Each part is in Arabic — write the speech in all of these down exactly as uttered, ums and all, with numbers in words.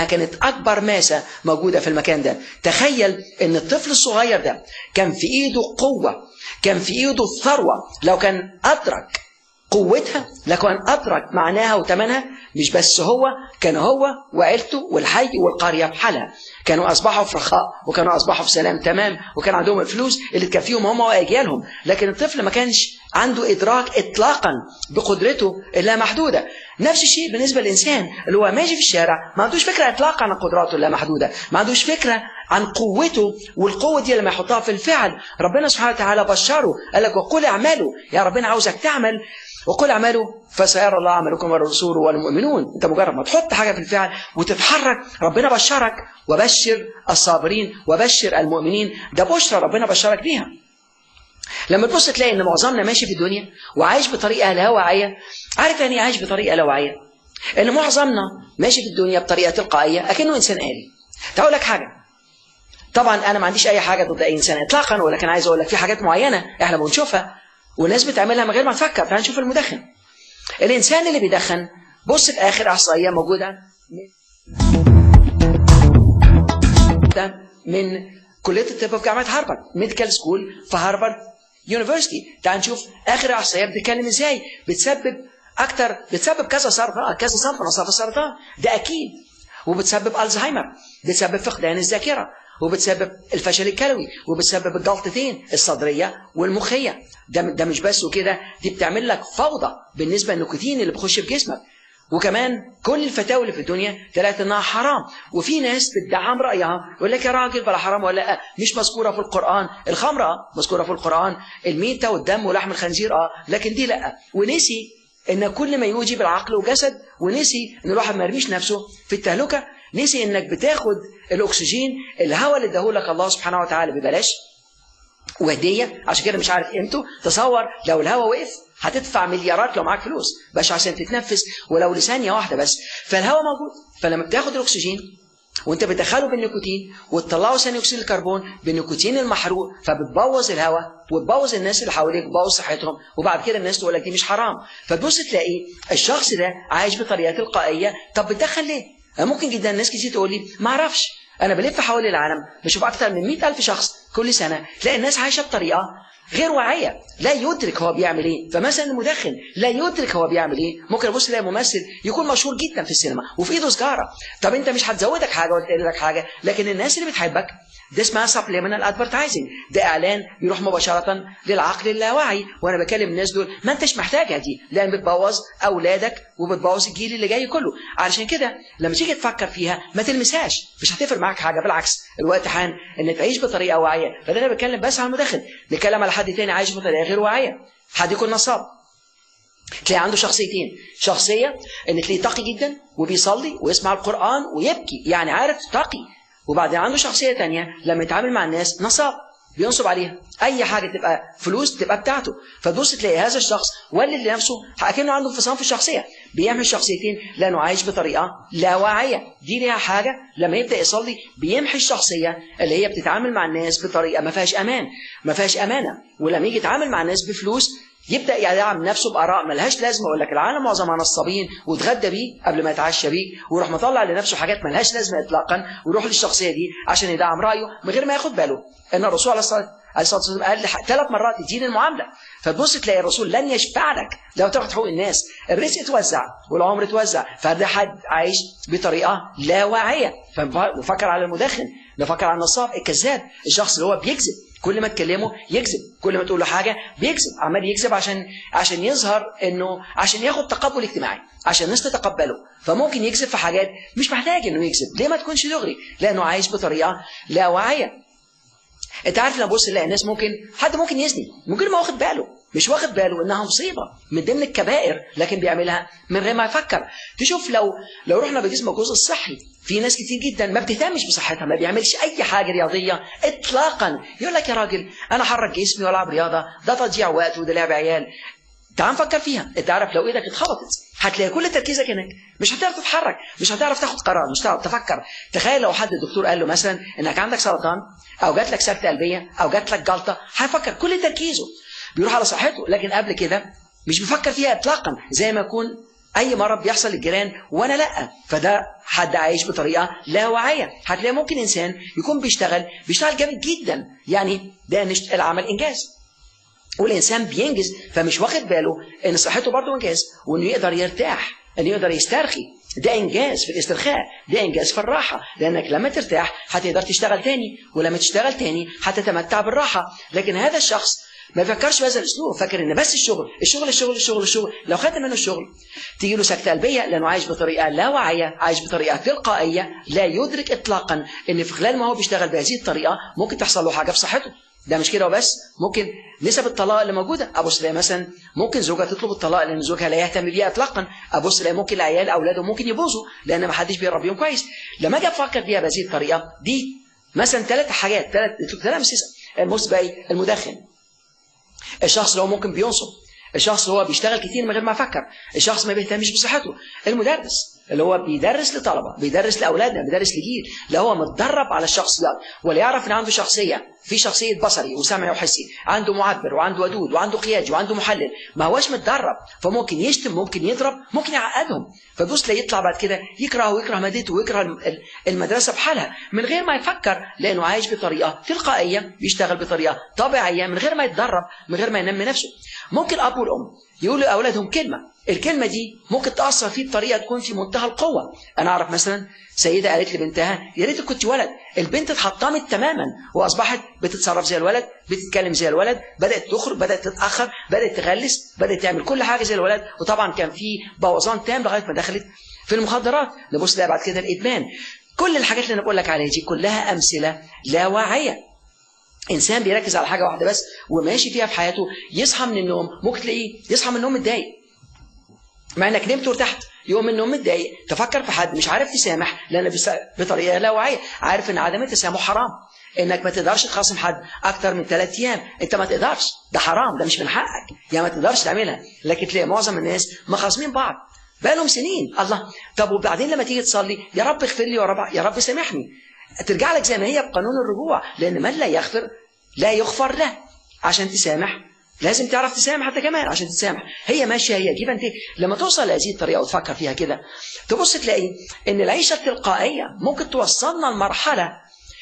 كانت أكبر ماسة موجودة في المكان ده. تخيل إن الطفل الصغير ده كان في إيده قوة، كان في إيده الثروة. لو كان أدرك قوتها، لو كان أدرك معناها وثمنها، مش بس هو، كان هو وعيلته والحي والقرية بحالها كانوا أصبحوا في رخاء، وكانوا أصبحوا في سلام تمام، وكان عندهم الفلوس اللي تكفيهم هم وأجيالهم. لكن الطفل ما كانش عنده إدراك إطلاقا بقدرته اللامحدودة. نفس الشيء بالنسبة للإنسان اللي هو ماشي في الشارع، ما عندوش فكرة إطلاقا عن قدراته اللامحدودة، ما عندوش فكرة عن قوته، والقوة دي لما يحطها في الفعل ربنا سبحانه وتعالى بشره، قال لك وقل اعملوا، يا ربنا عاوزك تعمل، وقل اعملوا فسيرى الله عملكم والرسول والمؤمنون. انت مجرد ما تحط حاجة في الفعل وتتحرك ربنا بشرك، وبشر الصابرين وبشر المؤمنين. ده بشرى ربنا بشرك بيها. لما تبص تلاقي ان معظمنا ماشي في الدنيا وعايش بطريقه لا واعيه. عارف يعني ايه عايش بطريقه لا واعيه؟ ان معظمنا ماشي في الدنيا بطريقه تلقائيه اكنه انسان آلي. تعال لك حاجه، طبعا انا ما عنديش اي حاجه ضد اي انسان اطلاقا، ولكن عايز اقول لك في حاجات معينه احنا بنشوفها والناس بتعملها من غير ما تفكر. تعال نشوف المدخن. الانسان اللي بيدخن، بص في اخر احصائيه موجوده من كليه الطب في جامعه هارفارد، ميديكال سكول في هارفارد يونيفرسيتي. تعال نشوف اخر احصائيه بتتكلم ازاي بتسبب اكتر، بتسبب كذا سرطان، كذا صنف من اصناف السرطان ده اكيد، وبتسبب الزهايمر، بتسبب فقدان الذاكره، وبتسبب الفشل الكلوي، وبتسبب الجلطتين الصدريه والمخيه. ده ده مش بس وكده، دي بتعمل لك فوضى بالنسبه للنيكوتين اللي بيخش في جسمك. وكمان كل الفتاوى اللي في الدنيا طلعت انها حرام، وفي ناس بتدعم رايها يقول لك يا راجل بلا حرام ولا لا، مش مذكوره في القران. الخمره مذكوره في القران، الميته والدم ولحم الخنزير اه، لكن دي لا. ونسي ان كل ما يوجب العقل وجسد، ونسي ان الواحد ما يرميش نفسه في التهلكه، نسي انك بتاخد الاكسجين الهواء اللي اداهولك الله سبحانه وتعالى ببلاش وهديه، عشان كده مش عارف قيمته. تصور لو الهواء وقف هتدفع مليارات لو معاك فلوس باش عشان تتنفس ولو لثانيه واحده بس. فالهواء موجود، فلما بتاخد الاكسجين وانت بتدخله بالنيكوتين وتطلعه ثاني اكسيد الكربون بالنيكوتين المحروق، فبتبوظ الهواء وتبوظ الناس اللي حواليك وتبوظ صحتهم، وبعد كده الناس تقول لك دي مش حرام. فتبص تلاقي الشخص ده عايش بطريقه تلقائيه. طب بتدخل ليه؟ ممكن جدا الناس كتير تقول لي ما اعرفش، انا بلف حوالي العالم بشوف اكتر من مئة ألف شخص كل سنه، تلاقي الناس عايشه بطريقه غير واعيه، لا يدرك هو بيعمل ايه. فمثلا المدخن لا يدرك هو بيعمل ايه. ممكن ابص الاقي ممثل يكون مشهور جدا في السينما وفي ايده سجاره، طب انت مش هتزودك حاجه ولا تقلل لك حاجه، لكن الناس اللي بتحبك ده اسمها سبليمينال ادفرتايزنج، ده اعلان بيروح مباشره للعقل اللاواعي. وانا بكلم الناس دول ما انتش محتاجها دي، لان بتبوظ اولادك وبتبوظ الجيل اللي جاي كله. علشان كده لما تيجي تفكر فيها ما تلمسهاش، مش هتفرق معاك حاجه، بالعكس الوقت حان ان تعيش بطريقه واعيه. فده انا بتكلم بس عن المدخن، نتكلم على حد تاني عايش بطريقه غير واعيه. حد يكون نصاب، تلاقي عنده شخصيتين، شخصيه ان تلاقيه تقي جدا وبيصلي ويسمع القران ويبكي، يعني عارف تقي، وبعدين عنده شخصيه تانية لما يتعامل مع الناس نصاب بينصب عليها، اي حاجه تبقى فلوس تبقى بتاعته. فتبص تلاقي هذا الشخص ولد لنفسه كأنه عنده انفصام في الشخصيه، بيعمل الشخصيتين لانه عايش بطريقه لا واعيه. دي ليها حاجه لما يبدا يصلي بيمحي الشخصيه اللي هي بتتعامل مع الناس بطريقه ما فيهاش امان، ما فيهاش امانه. ولما يجي يتعامل مع الناس بفلوس يبدا يدعم نفسه باراء ملهاش لازمه. يقول لك العالم معظمها نصابين، وتغدى بيه قبل ما يتعشى بيه، ويروح مطلع لنفسه حاجات ملهاش لازمه اطلاقا، ويروح للشخصيه دي عشان يدعم رايه من غير ما ياخد باله ان الرسول عليه الصلاه والسلام قال ثلاث مرات الدين المعامله. فتبص تلاقي الرسول لن يشفع لك لو تاخد حقوق الناس، الرزق اتوزع والعمر اتوزع. فده حد عايش بطريقه لا واعيه. فنفكر على المدخن، نفكر على النصاب، الكذاب، الشخص اللي هو بيكذب، كل ما تكلمه يكذب، كل ما تقول له حاجه بيكذب، عمال يكذب عشان عشان يظهر انه عشان ياخد تقبل اجتماعي، عشان الناس تتقبله. فممكن يكذب في حاجات مش محتاج انه يكذب. ليه ما تكونش دغري؟ لانه عايش بطريقه لا واعيه. انت عارف لما بص نلاقي الناس ممكن حد ممكن يزني من غير ما واخد باله، مش واخد باله انها مصيبه من ضمن الكبائر، لكن بيعملها من غير ما يفكر. تشوف لو لو رحنا بجسم الجزء الصحي، في ناس كتير جدا ما بتهتمش بصحتها، ما بيعملش اي حاجه رياضيه اطلاقا. يقول لك يا راجل انا حرك جسمي والعب رياضه، ده تضييع وقت وده لعب عيال. تعال نفكر فيها. انت عارف لو ايدك اتخبطت هتلاقي كل تركيزك هناك، مش هتعرف تتحرك، مش هتعرف تاخد قرار، مش هتعرف تفكر. تخيل لو حد الدكتور قال له مثلا انك عندك سرطان او جات لك سكته قلبيه او جات لك جلطه، هيفكر كل تركيزه بيروح على صحته، لكن قبل كده مش بيفكر فيها اطلاقا. زي ما يكون اي مرض بيحصل للجيران وانا لا، فده حد عايش بطريقه لا واعيه. هتلاقي ممكن انسان يكون بيشتغل بيشتغل جامد جدا، يعني ده العمل انجاز، والانسان بينجز فمش واخد باله ان صحته برضه انجاز، وانه يقدر يرتاح، انه يقدر يسترخي، ده انجاز في الاسترخاء، ده انجاز في الراحه، لانك لما ترتاح هتقدر تشتغل تاني، ولما تشتغل تاني هتتمتع بالراحه. لكن هذا الشخص ما يفكرش بهذا الاسلوب، فاكر ان بس الشغل الشغل الشغل الشغل الشغل، لو خدت منه الشغل تيجي له سكته قلبيه، لانه عايش بطريقه لا واعيه، عايش بطريقه تلقائيه، لا يدرك اطلاقا ان في خلال ما هو بيشتغل بهذه الطريقه ممكن تحصل له حاجه في صحته. ده مش كده وبس، ممكن نسب الطلاق اللي موجوده، ابص الاقي مثلا ممكن زوجها تطلب الطلاق لان زوجها لا يهتم بيها اطلاقا، ابص الاقي ممكن العيال اولادهم ممكن يبوظوا لان ما حدش بيربيهم كويس. لما اجي افكر فيها بهذه الطريقه دي، مثلا ثلاث حاجات، ثلاث ثلاث مسيسه: المسبي، المدخن، الشخص اللي هو ممكن بينصب، الشخص اللي هو بيشتغل كتير من غير ما يفكر، الشخص ما بيهتمش بصحته، المدرس اللي هو بيدرس لطلبه، بيدرس لاولادنا، بيدرس لجيل، لا هو متدرب على الشخصيات ولا يعرف ان عنده شخصيه، في شخصيه بصري وسمعي وحسي، عنده معبر وعنده ودود وعنده قيادي وعنده محلل، ما هوش متدرب، فممكن يشتم، ممكن يضرب، ممكن يعقدهم، فبص لا يطلع بعد كده يكره ويكره مادته ويكره المدرسه بحالها من غير ما يفكر، لانه عايش بطريقه تلقائيه، بيشتغل بطريقه طبيعيه من غير ما يتدرب، من غير ما ينمي نفسه. ممكن اب والام يقولوا لاولادهم كلمه، الكلمه دي ممكن تاثر فيه بطريقه تكون في منتهى القوه. انا اعرف مثلا سيده قالت لبنتها: يا ريت كنت ولد. البنت اتحطمت تماما واصبحت بتتصرف زي الولد، بتتكلم زي الولد، بدات تخرج، بدات تتاخر، بدات تغلس، بدات تعمل كل حاجه زي الولد، وطبعا كان في بوظان تام لغايه ما دخلت في المخدرات. نبص ده بعد كده الادمان. كل الحاجات اللي انا بقول لك عليها دي كلها امثله لا واعيه. انسان بيركز على حاجه واحده بس وماشي فيها في حياته، يصحى من النوم ممكن تلاقيه يصحى من النوم متضايق، مع انك نمت وارتحت، يوم من النوم متضايق، تفكر في حد، مش عارف تسامح لان بطريقه لا واعيه، عارف ان عدم التسامح حرام، انك ما تقدرش تخاصم حد اكتر من ثلاث ايام، انت ما تقدرش، ده حرام، ده مش من حقك، يعني ما تقدرش تعملها. لكن تلاقي معظم الناس مخاصمين بعض بقالهم سنين. الله، طب وبعدين لما تيجي تصلي: يا رب اغفر لي، يا رب يا رب سامحني، ترجع لك زي ما هي بقانون الرجوع، لان من لا يغفر لا يغفر له. عشان تسامح لازم تعرف تسامح حتى كمان، عشان تسامح هي ماشيه، هي جيب انت. لما توصل لهذه الطريقه وتفكر فيها كده، تبص تلاقي ان العيشه التلقائيه ممكن توصلنا لمرحله،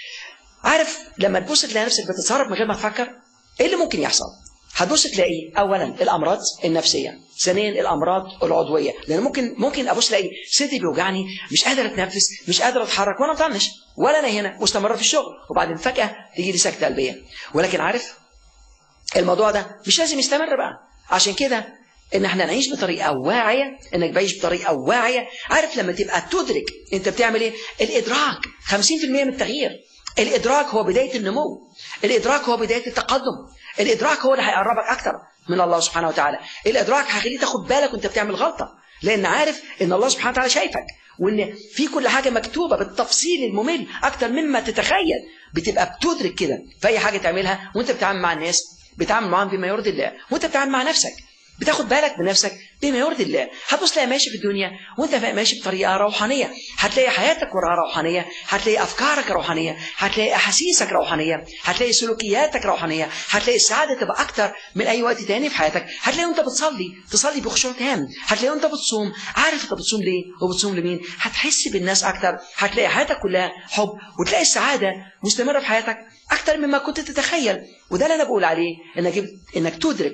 عارف لما تبص تلاقي نفسك بتتصرف من غير ما تفكر، ايه اللي ممكن يحصل؟ هتبص تلاقي اولا الامراض النفسيه، ثانيا الامراض العضويه، لان ممكن ممكن ابص الاقي صدري بيوجعني، مش قادر اتنفس، مش قادر اتحرك، وانا مطنش ولا انا هنا مستمر في الشغل، وبعدين فجاه تيجي لي سكته قلبيه. ولكن عارف الموضوع ده مش لازم يستمر بقى. عشان كده ان احنا نعيش بطريقه واعيه، انك بعيش بطريقه واعيه. عارف لما تبقى تدرك انت بتعمل ايه؟ الادراك خمسين في المية من التغيير. الادراك هو بدايه النمو، الادراك هو بدايه التقدم، الادراك هو اللي هيقربك اكتر من الله سبحانه وتعالى. الادراك هيخليك تاخد بالك وانت بتعمل غلطه، لان عارف ان الله سبحانه وتعالى شايفك، وان في كل حاجه مكتوبه بالتفصيل الممل اكتر مما تتخيل. بتبقى بتدرك كده في اي حاجه تعملها، وانت بتتعامل مع الناس بتعامل معاهم بما يرضي الله، وانت بتتعامل مع نفسك بتاخد بالك من نفسك بما يرضي الله. هتبص تلاقي ماشي في الدنيا وانت ماشي بطريقه روحانيه، هتلاقي حياتك وراها روحانيه، هتلاقي افكارك روحانيه، هتلاقي احاسيسك روحانيه، هتلاقي سلوكياتك روحانيه، هتلاقي السعاده تبقى اكتر من اي وقت تاني في حياتك. هتلاقي وانت بتصلي تصلي بخشوع تام، هتلاقي وانت بتصوم عارف انت بتصوم ليه وبتصوم لمين، هتحس بالناس اكتر، هتلاقي حياتك كلها حب، وتلاقي السعاده مستمره في حياتك اكتر مما كنت تتخيل. وده اللي انا بقول عليه، انك انك تدرك.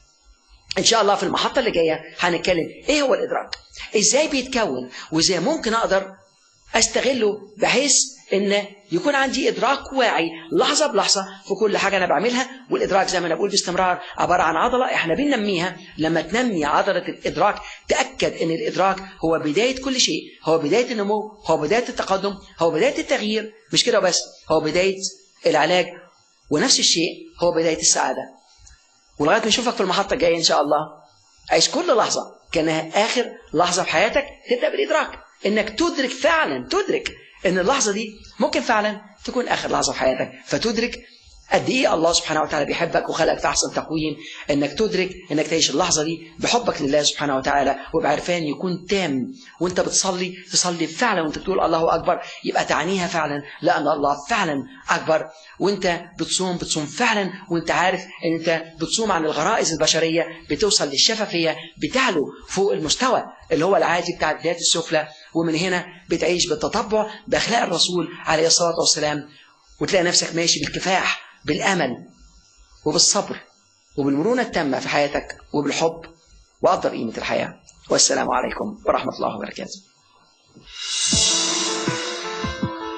ان شاء الله في المحطه اللي جايه هنتكلم ايه هو الادراك، ازاي بيتكون، وازاي ممكن اقدر استغله بحيث ان يكون عندي ادراك واعي لحظه بلحظه في كل حاجه انا بعملها. والادراك زي ما انا بقول باستمرار عباره عن عضله احنا بننميها. لما تنمي عضله الادراك تاكد ان الادراك هو بدايه كل شيء، هو بدايه النمو، هو بدايه التقدم، هو بدايه التغيير، مش كده بس، هو بدايه العلاج، ونفس الشيء هو بدايه السعاده. ولغايه ما نشوفك في المحطه الجايه ان شاء الله، عيش كل لحظه كانها اخر لحظه في حياتك. تبدا بالادراك، انك تدرك فعلا، تدرك ان اللحظه دي ممكن فعلا تكون اخر لحظه في حياتك، فتدرك قد ايه الله سبحانه وتعالى بيحبك وخلقك في احسن تقويم، انك تدرك انك تعيش اللحظه دي بحبك لله سبحانه وتعالى، وبعرفان يكون تام. وانت بتصلي تصلي فعلا وانت بتقول الله اكبر، يبقى تعنيها فعلا لان الله فعلا اكبر. وانت بتصوم بتصوم فعلا وانت عارف ان انت بتصوم عن الغرائز البشريه، بتوصل للشفافيه، بتعلو فوق المستوى اللي هو العادي بتاع الذات السفلى. ومن هنا بتعيش بالتطبع باخلاق الرسول عليه الصلاه والسلام، وتلاقي نفسك ماشي بالكفاح، بالامل وبالصبر وبالمرونه التامه في حياتك، وبالحب، وقدر قيمه الحياه. والسلام عليكم ورحمه الله وبركاته.